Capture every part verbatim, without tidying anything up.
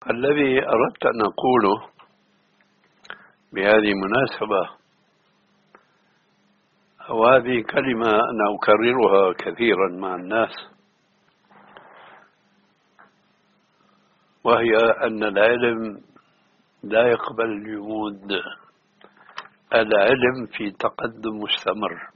الذي أردت أن أقوله بهذه المناسبة، وهذه كلمة أنا أكررها كثيرا مع الناس، وهي أن العلم لا يقبل الجمود. العلم في تقدم مستمر.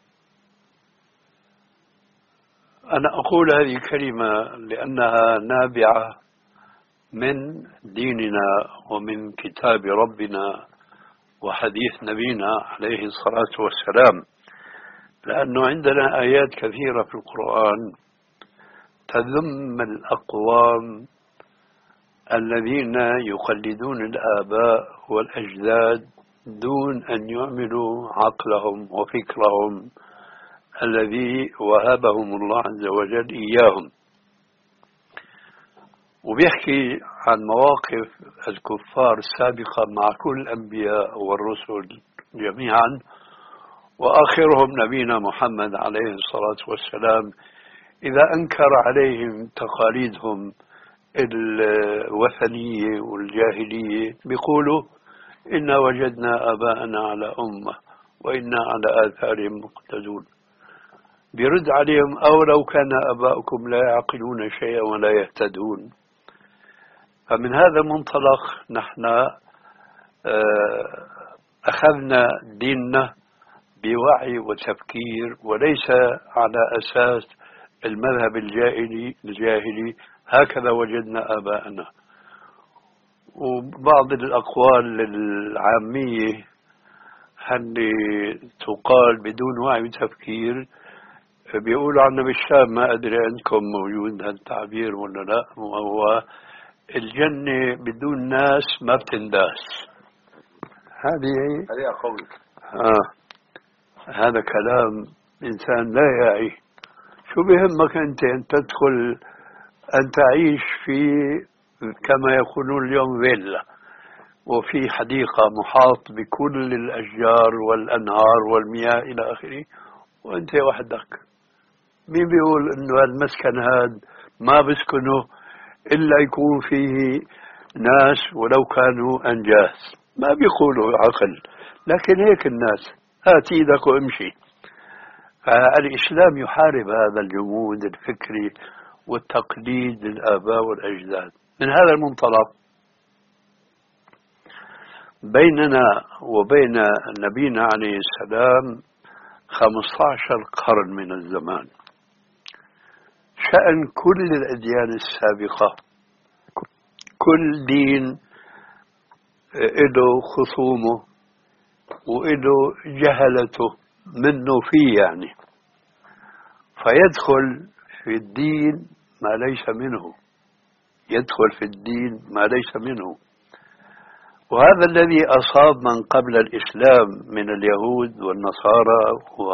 أنا أقول هذه الكلمة لأنها نابعة من ديننا ومن كتاب ربنا وحديث نبينا عليه الصلاة والسلام، لأنه عندنا آيات كثيرة في القرآن تذم الأقوام الذين يقلدون الآباء والأجداد دون أن يعملوا عقلهم وفكرهم الذي وهبهم الله عز وجل إياهم. وبيحكي عن مواقف الكفار السابقة مع كل الأنبياء والرسل جميعا، وآخرهم نبينا محمد عليه الصلاة والسلام، إذا أنكر عليهم تقاليدهم الوثنية والجاهلية بيقولوا إنا وجدنا آباءنا على أمة وإنا على آثارهم مقتدون. بيرد عليهم: أو لو كان آباؤكم لا يعقلون شيئا ولا يهتدون. فمن هذا المنطلق نحن أخذنا ديننا بوعي وتفكير، وليس على أساس المذهب الجاهلي الجاهلي هكذا وجدنا آباءنا. وبعض الأقوال العامية اللي تقال بدون وعي وتفكير بيقولوا عنا بالشام، ما أدري عندكم موجود هالتعبير ولا لا، وهو الجنة بدون ناس ما بتنداس. هذه هذه قول آه هذا كلام إنسان لا يعي. شو بيهمك أنت أن تدخل أن تعيش في كما يقولون اليوم فيلا، وفي حديقة محاط بكل الأشجار والأنهار والمياه إلى آخره، وأنت وحدك؟ مين بيقول إنه المسكن هذا ما بسكنه إلا يكون فيه ناس ولو كانوا أنجاس؟ ما بيقولوا عقل، لكن هيك الناس. هات إيدك وامشي. فالإسلام يحارب هذا الجمود الفكري والتقليد للآباء والأجداد. من هذا المنطلق بيننا وبين نبينا عليه السلام خمسة عشر قرن من الزمان. شأن كل الأديان السابقة، كل دين له خصومه وله جهلته منه فيه يعني، فيدخل في الدين ما ليس منه، يدخل في الدين ما ليس منه. وهذا الذي أصاب من قبل الإسلام من اليهود والنصارى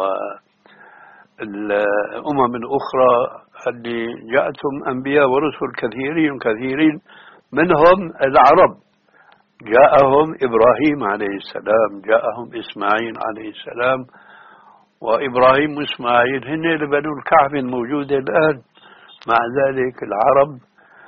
والأمم الأخرى اللي جاءتهم أنبياء ورسل كثيرين كثيرين، منهم العرب. جاءهم إبراهيم عليه السلام، جاءهم إسماعيل عليه السلام، وإبراهيم وإسماعيل هن لبنو الكعب الموجودة الآن. مع ذلك العرب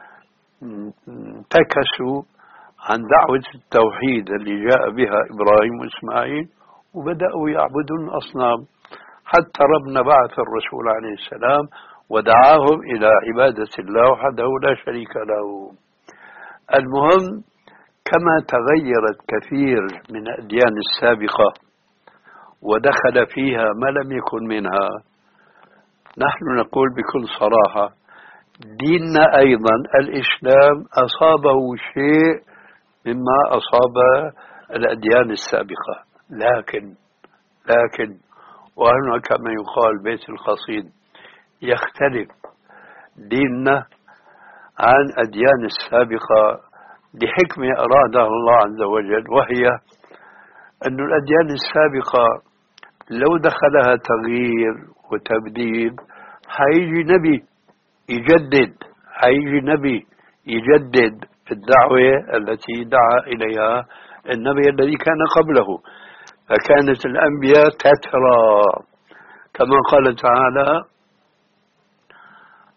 انتكسوا عن دعوة التوحيد اللي جاء بها إبراهيم وإسماعيل، وبدأوا يعبدون الأصنام، حتى ربنا بعث الرسول عليه السلام ودعاهم إلى عبادة الله وحده لا شريك له. المهم، كما تغيرت كثير من الأديان السابقة ودخل فيها ما لم يكن منها، نحن نقول بكل صراحة ديننا أيضا الإسلام أصابه شيء مما أصاب الأديان السابقة، لكن لكن وهنا كما يقال بيت القصيد: يختلف ديننا عن أديان السابقة لحكمة أرادها الله عز وجل، وهي أن الأديان السابقة لو دخلها تغيير وتبديل حيجي نبي يجدد، حيجي نبي يجدد الدعوة التي دعا إليها النبي الذي كان قبله. فكانت الأنبياء تترى، كما قال تعالى: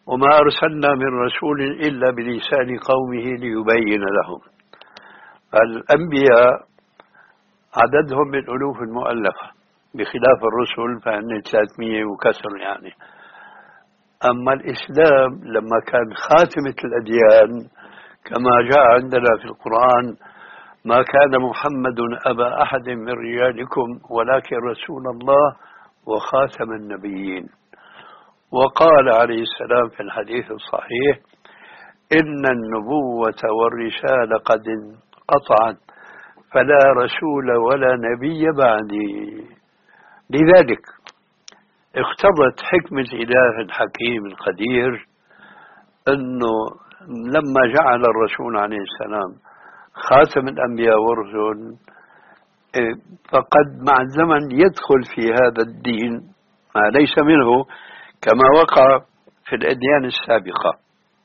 وما أرسلنا من رسول إلا بلسان قومه ليبين لهم. الأنبياء عددهم بالألوف المؤلفة بخلاف الرسل فإن ثلاثمية وكسر يعني. أما الإسلام لما كان خاتمة الأديان كما جاء عندنا في القرآن: ما كان محمد أبا أحد من رجالكم ولكن رسول الله وخاتم النبيين. وقال عليه السلام في الحديث الصحيح: إن النبوة والرسالة قد انقطعت فلا رسول ولا نبي بعدي. لذلك اقتضت حكمة إله الحكيم القدير أنه لما جعل الرسول عليه السلام خاتم الأنبياء والرسل فقد مع الزمن يدخل في هذا الدين ما ليس منه كما وقع في الأديان السابقة،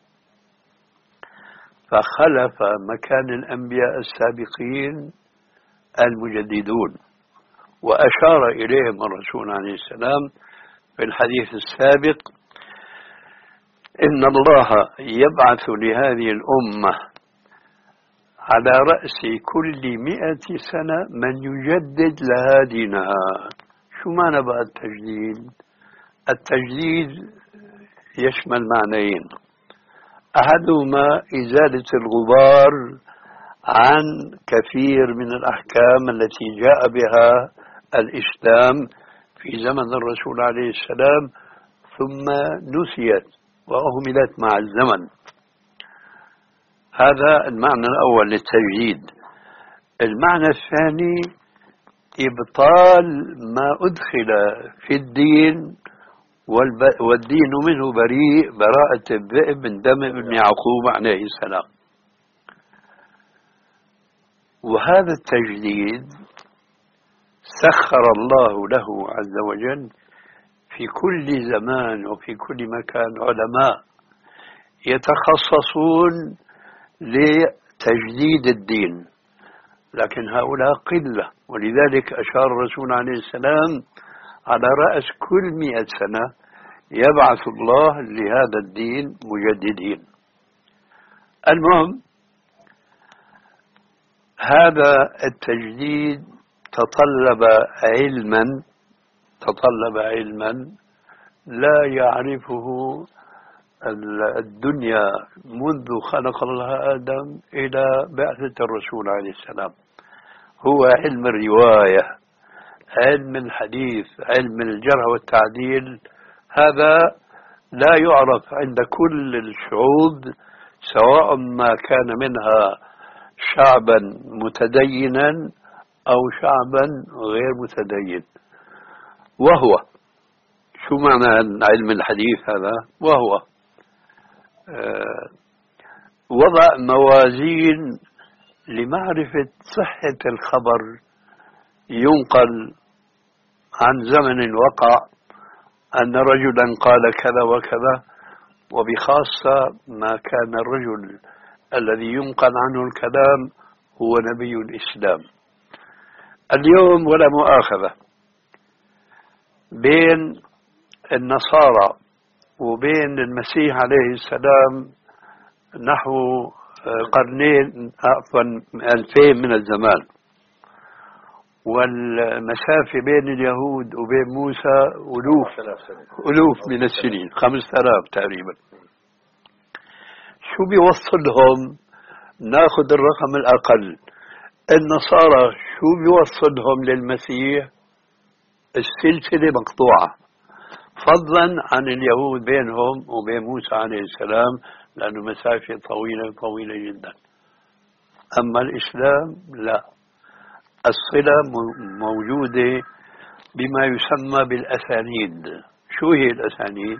فخلف مكان الأنبياء السابقين المجددون. وأشار إليهم الرسول عليه السلام في الحديث السابق: إن الله يبعث لهذه الأمة على رأس كل مئة سنة من يجدد لها دينها. شو معنى بقى التجديد؟ التجديد يشمل معنيين: أحدهما إزالة الغبار عن كثير من الأحكام التي جاء بها الإسلام في زمن الرسول عليه السلام ثم نسيت وأهملت مع الزمن. هذا المعنى الأول للتجديد. المعنى الثاني إبطال ما أدخل في الدين والدين منه بريء براءة الذئب من دم ابن يعقوب عليه السلام. وهذا التجديد سخر الله له عز وجل في كل زمان وفي كل مكان علماء يتخصصون لتجديد الدين، لكن هؤلاء قلة. ولذلك أشار الرسول عليه السلام: على رأس كل مئة سنة يبعث الله لهذا الدين مجددين. المهم، هذا التجديد تطلب علما تطلب علما لا يعرفه الدنيا منذ خلق الله آدم إلى بعثة الرسول عليه السلام. هو علم الرواية، علم الحديث، علم الجرح والتعديل. هذا لا يعرف عند كل الشعوب، سواء ما كان منها شعبا متدينا أو شعبا غير متدين. وهو شو معنى علم الحديث هذا؟ وهو آه وضع موازين لمعرفة صحة الخبر ينقل عن زمن وقع أن رجلا قال كذا وكذا، وبخاصة ما كان الرجل الذي ينقل عنه الكلام هو نبي الإسلام. اليوم ولا مؤاخذة بين النصارى وبين المسيح عليه السلام نحو قرنين عفوا ألفين من الزمان، والمسافة بين اليهود وبين موسى ألوف ألوف من السنين، خمسة آلاف تقريبا. شو بيوصلهم؟ ناخذ الرقم الأقل. النصارى شو بيوصلهم للمسيح؟ السلسلة مقطوعة، فضلا عن اليهود بينهم وبين موسى عليه السلام، لأنه مسافة طويلة طويلة جدا. أما الإسلام لا، الصلة موجودة بما يسمى بالأسانيد. شو هي الأسانيد؟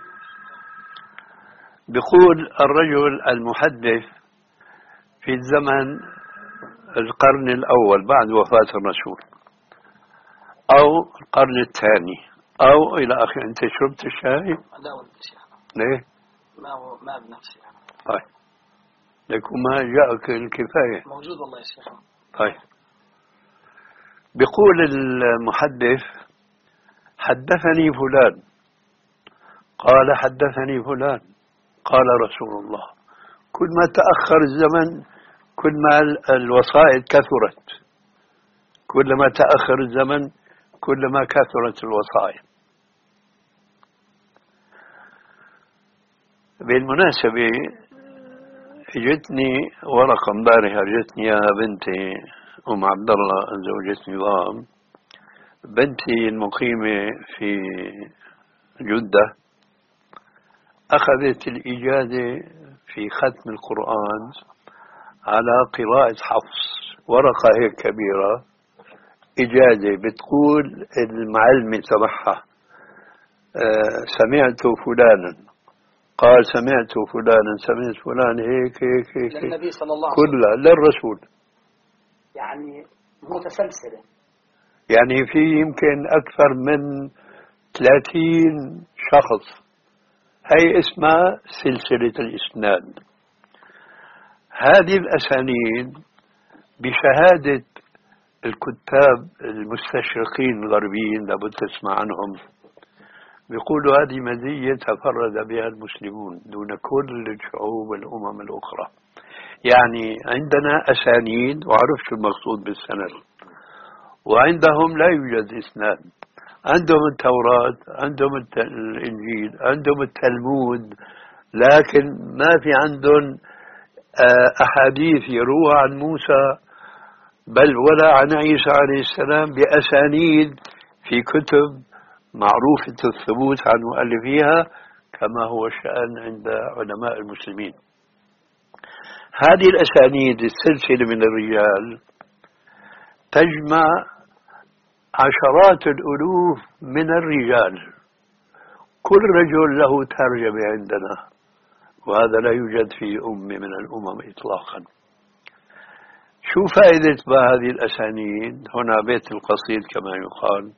بيقول الرجل المحدث في الزمن القرن الأول بعد وفاة الرسول أو القرن الثاني أو إلى آخره. أنت شربت الشاي؟ لا والله شيخ. ليه؟ ما هو ما بنفسي. طيب، لكن ما جاءك الكفاية؟ موجود والله يا شيخ. طيب، بيقول المحدث: حدثني فلان قال حدثني فلان قال رسول الله. كل ما تأخر الزمن كل ما الوسائط كثرت، كل ما تأخر الزمن كل ما كثرت الوسائط. بالمناسبة جتني ورقة امبارح جتني يا بنتي أم عبد الله زوجة نظام، بنتي المقيمة في جدة أخذت الإجازة في ختم القرآن على قراءة حفص، ورقة هيك كبيرة إجازة بتقول المعلمة تبعها آه سمعت فلانا قال سمعت فلانا سمعت فلان هيك هيك هيك للنبي صلى الله عليه وسلم كلها للرسول، يعني متسلسلة، يعني في يمكن أكثر من ثلاثين شخص. هي اسمها سلسلة الإسناد. هذه الأسانيد بشهادة الكتاب المستشرقين الغربيين لابد تسمع عنهم، بيقولوا هذه مزية تفرد بها المسلمون دون كل الشعوب والأمم الأخرى. يعني عندنا أسانيد وعرف شو المقصود بالسند، وعندهم لا يوجد إسناد. عندهم التوراة، عندهم الإنجيل، عندهم التلمود، لكن ما في عندهم أحاديث يروى عن موسى بل ولا عن عيسى عليه السلام بأسانيد في كتب معروفة الثبوت عن مؤلفيها كما هو الشأن عند علماء المسلمين. هذه الأسانيد السلسلة من الرجال تجمع عشرات الألوف من الرجال، كل رجل له ترجمة عندنا، وهذا لا يوجد في أمة من الأمم إطلاقا. شو فائدة هذه الأسانيد؟ هنا بيت القصيد كما يقال،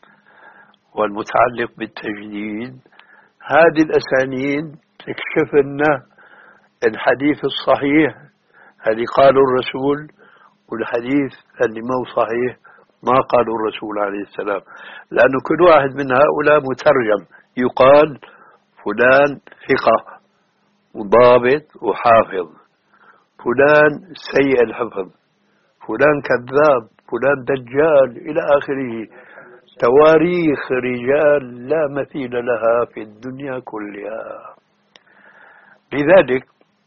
والمتعلق بالتجديد. هذه الأسانيد تكشف لنا الحديث الصحيح اللي قاله الرسول والحديث اللي مو صحيح ما قاله الرسول عليه السلام، لأنه كل واحد من هؤلاء مترجم، يقال فلان ثقة وضابط وحافظ، فلان سيء الحفظ، فلان كذاب، فلان دجال، إلى آخره. تواريخ رجال لا مثيل لها في الدنيا كلها. لذلك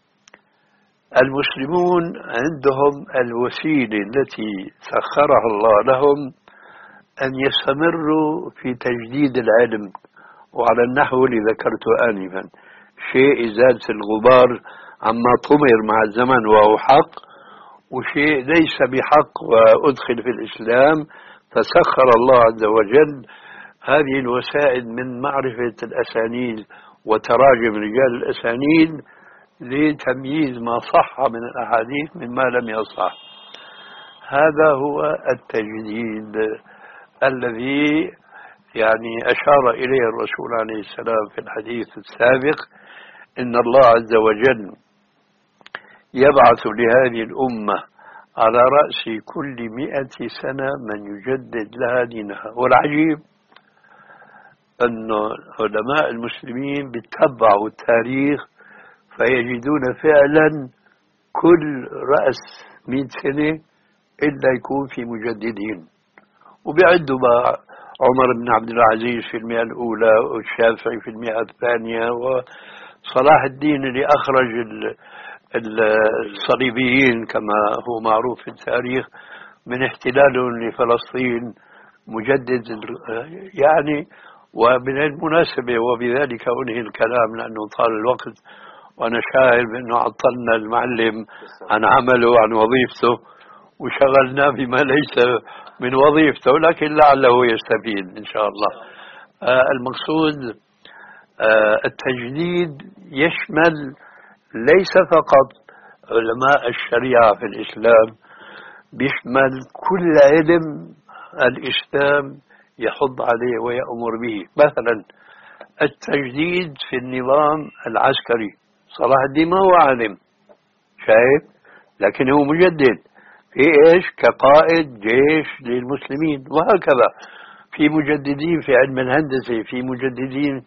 المسلمون عندهم الوسيلة التي سخرها الله لهم أن يستمروا في تجديد العلم، وعلى النحو اللي ذكرته آنفا، شيء إزالة الغبار عما طمر مع الزمن وهو حق، وشيء ليس بحق وأدخل في الإسلام. فسخر الله عز وجل هذه الوسائل من معرفة الأسانيد وتراجم رجال الأسانيد لتمييز ما صح من الأحاديث مما لم يصح. هذا هو التجديد الذي يعني أشار إليه الرسول عليه السلام في الحديث السابق، إن الله عز وجل يبعث لهذه الأمة على رأس كل مئة سنة من يجدد لها دينها. والعجيب أن علماء المسلمين بيتبعوا التاريخ فيجدون فعلا كل رأس مئة سنة إلا يكون في مجددين، وبيعدوا بقى عمر بن عبد العزيز في المئة الأولى، والشافعي في المئة الثانية، وصلاح الدين اللي أخرج الصليبيين كما هو معروف في التاريخ من احتلالهم لفلسطين مجدد يعني. ومن المناسبة وبذلك أنهي الكلام لأنه طال الوقت، وأنا شاعر بأنه عطلنا المعلم عن عمله وعن وظيفته وشغلنا بما ليس من وظيفته، لكن لعله يستفيد إن شاء الله. آه المقصود آه التجديد يشمل ليس فقط علماء الشريعة في الإسلام، بيشمل كل علم الإسلام يحض عليه ويأمر به. مثلا التجديد في النظام العسكري، صلاح الدين ما هو عالم شايف، لكن هو مجدد في إيش؟ كقائد جيش للمسلمين. وهكذا في مجددين في علم الهندسة، في مجددين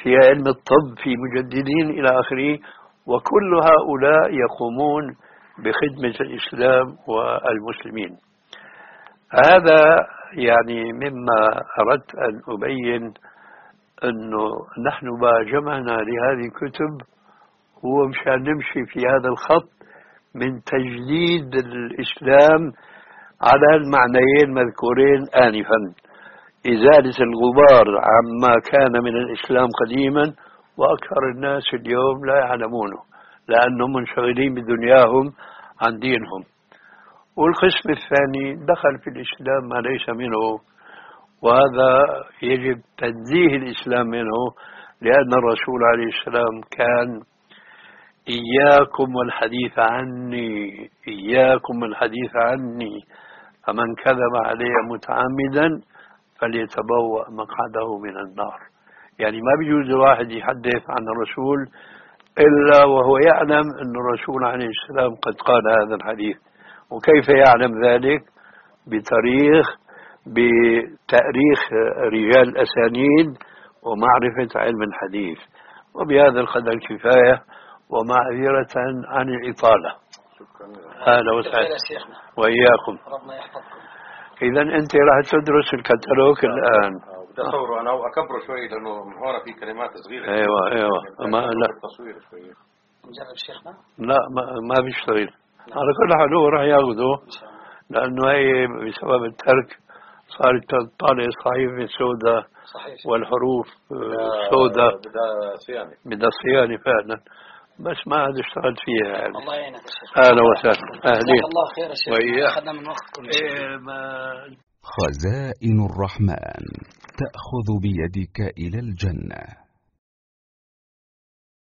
في علم الطب، في مجددين إلى آخره، وكل هؤلاء يقومون بخدمة الإسلام والمسلمين. هذا يعني مما أردت أن أبين، أنه نحن ما جمعنا لهذه الكتب هو مشان نمشي في هذا الخط من تجديد الإسلام على المعنيين المذكورين آنفا: إزالة الغبار عما كان من الإسلام قديما، وأكثر الناس اليوم لا يعلمونه لأنهم منشغلين بدنياهم عن دينهم. والقسم الثاني دخل في الإسلام ما ليس منه، وهذا يجب تنزيه الإسلام منه، لأن الرسول عليه السلام كان: إياكم والحديث عني، إياكم والحديث عني، فمن كذب علي متعمدا فليتبوأ مقعده من النار. يعني ما بيجوز الواحد يحدث عن الرسول إلا وهو يعلم أن الرسول عليه السلام قد قال هذا الحديث. وكيف يعلم ذلك؟ بتاريخ بتاريخ رجال الأسانيد ومعرفة علم الحديث. وبهذا القدر كفاية، ومعذرة عن الإطالة. أهلا وسهلا وإياكم. إذا أنت راح تدرس الكتالوج الآن. بدي أصوره أنا وأكبره شوي لأنه من هون في كلمات صغيرة. أيوة أيوة. ما لا التصوير شوي. نجرب شيخنا؟ لا ما ما بيشتغل. على كل حال هو راح ياخذه، لأنه هي بسبب الترك صارت تطالع صحيفة سوداء والحروف سوداء، بدها صيانة بدها صيانة فعلا، بس ما عاد اشتغلت فيها يعني. الله يعينك يا شيخ. أهلا وسهلا. أهلين. الله خير يا شيخ. وإياك. أخذنا من وقتكم يا شيخ. خزائن الرحمن تأخذ بيدك إلى الجنة.